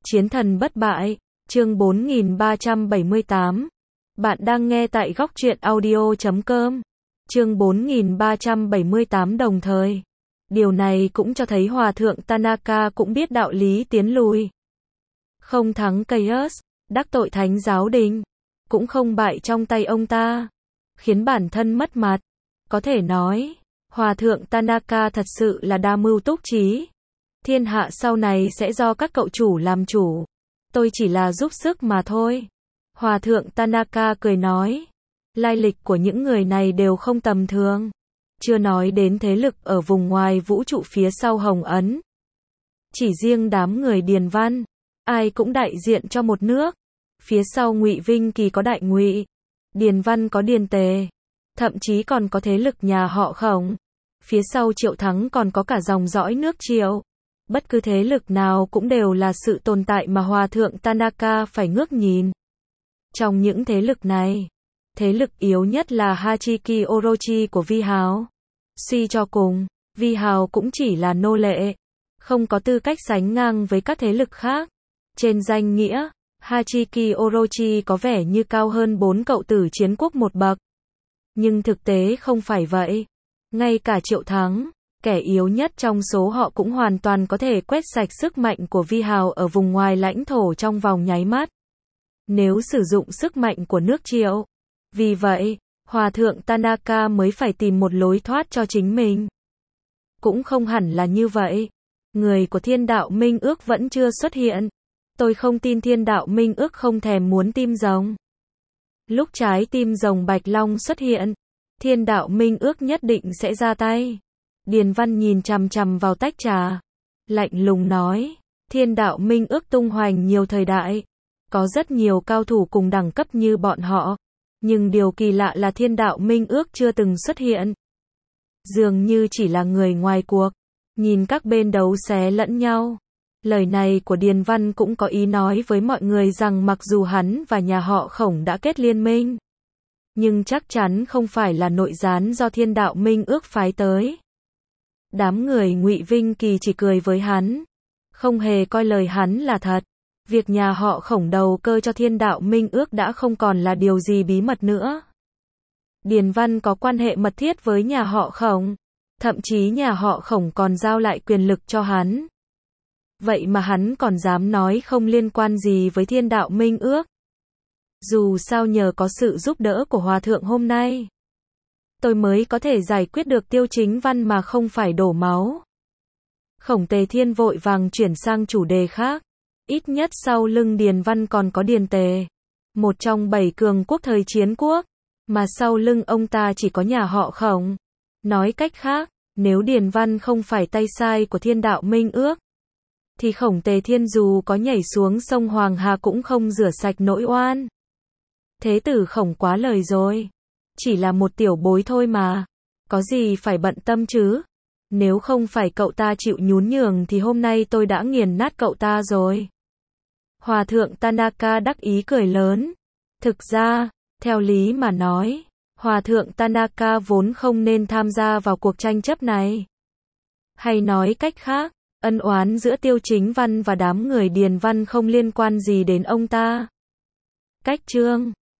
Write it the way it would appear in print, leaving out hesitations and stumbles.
Chiến thần bất bại, chương 4378. Bạn đang nghe tại góc truyện audio.com. Chương 4378 đồng thời. Điều này cũng cho thấy Hòa thượng Tanaka cũng biết đạo lý tiến lùi. Không thắng Chaos, đắc tội Thánh giáo đình, cũng không bại trong tay ông ta, khiến bản thân mất mặt. Có thể nói, Hòa thượng Tanaka thật sự là đa mưu túc trí. Thiên hạ sau này sẽ do các cậu chủ làm chủ. Tôi chỉ là giúp sức mà thôi. Hòa thượng Tanaka cười nói. Lai lịch của những người này đều không tầm thường. Chưa nói đến thế lực ở vùng ngoài vũ trụ phía sau Hồng Ấn. Chỉ riêng đám người Điền Văn, ai cũng đại diện cho một nước. Phía sau Ngụy Vinh Kỳ có Đại Ngụy, Điền Văn có Điền Tề, thậm chí còn có thế lực nhà họ Khổng. Phía sau Triệu Thắng còn có cả dòng dõi nước Triệu. Bất cứ thế lực nào cũng đều là sự tồn tại mà Hòa thượng Tanaka phải ngước nhìn. Trong những thế lực này, thế lực yếu nhất là Hachiki Orochi của Vi Hào. Suy cho cùng, Vi Hào cũng chỉ là nô lệ, không có tư cách sánh ngang với các thế lực khác. Trên danh nghĩa, Hachiki Orochi có vẻ như cao hơn 4 cậu tử chiến quốc một bậc. Nhưng thực tế không phải vậy. Ngay cả Triệu Thắng, kẻ yếu nhất trong số họ cũng hoàn toàn có thể quét sạch sức mạnh của Vi Hào ở vùng ngoài lãnh thổ trong vòng nháy mắt. Nếu sử dụng sức mạnh của nước Triệu. Vì vậy, Hòa thượng Tanaka mới phải tìm một lối thoát cho chính mình. Cũng không hẳn là như vậy. Người của Thiên Đạo Minh Ước vẫn chưa xuất hiện. Tôi không tin Thiên Đạo Minh Ước không thèm muốn tim rồng. Lúc trái tim rồng Bạch Long xuất hiện, Thiên Đạo Minh Ước nhất định sẽ ra tay. Điền Văn nhìn chằm chằm vào tách trà, lạnh lùng nói, Thiên Đạo Minh Ước tung hoành nhiều thời đại, có rất nhiều cao thủ cùng đẳng cấp như bọn họ, nhưng điều kỳ lạ là Thiên Đạo Minh Ước chưa từng xuất hiện. Dường như chỉ là người ngoài cuộc, nhìn các bên đấu xé lẫn nhau. Lời này của Điền Văn cũng có ý nói với mọi người rằng mặc dù hắn và nhà họ Khổng đã kết liên minh, nhưng chắc chắn không phải là nội gián do Thiên Đạo Minh Ước phái tới. Đám người Ngụy Vinh Kỳ chỉ cười với hắn, không hề coi lời hắn là thật. Việc nhà họ Khổng đầu cơ cho Thiên Đạo Minh Ước đã không còn là điều gì bí mật nữa. Điền Văn có quan hệ mật thiết với nhà họ Khổng, thậm chí nhà họ Khổng còn giao lại quyền lực cho hắn. Vậy mà hắn còn dám nói không liên quan gì với Thiên Đạo Minh Ước. Dù sao nhờ có sự giúp đỡ của Hòa thượng hôm nay, tôi mới có thể giải quyết được Tiêu Chính Văn mà không phải đổ máu. Khổng Tề Thiên vội vàng chuyển sang chủ đề khác. Ít nhất sau lưng Điền Văn còn có Điền Tề, một trong 7 cường quốc thời chiến quốc, mà sau lưng ông ta chỉ có nhà họ Khổng. Nói cách khác, nếu Điền Văn không phải tay sai của Thiên Đạo Minh Ước, thì Khổng Tề Thiên dù có nhảy xuống sông Hoàng Hà cũng không rửa sạch nỗi oan. Thế tử Khổng quá lời rồi. Chỉ là một tiểu bối thôi mà. Có gì phải bận tâm chứ? Nếu không phải cậu ta chịu nhún nhường thì hôm nay tôi đã nghiền nát cậu ta rồi. Hòa thượng Tanaka đắc ý cười lớn. Thực ra, theo lý mà nói, Hòa thượng Tanaka vốn không nên tham gia vào cuộc tranh chấp này. Hay nói cách khác, ân oán giữa Tiêu Chính Văn và đám người Điền Văn không liên quan gì đến ông ta. Cách chương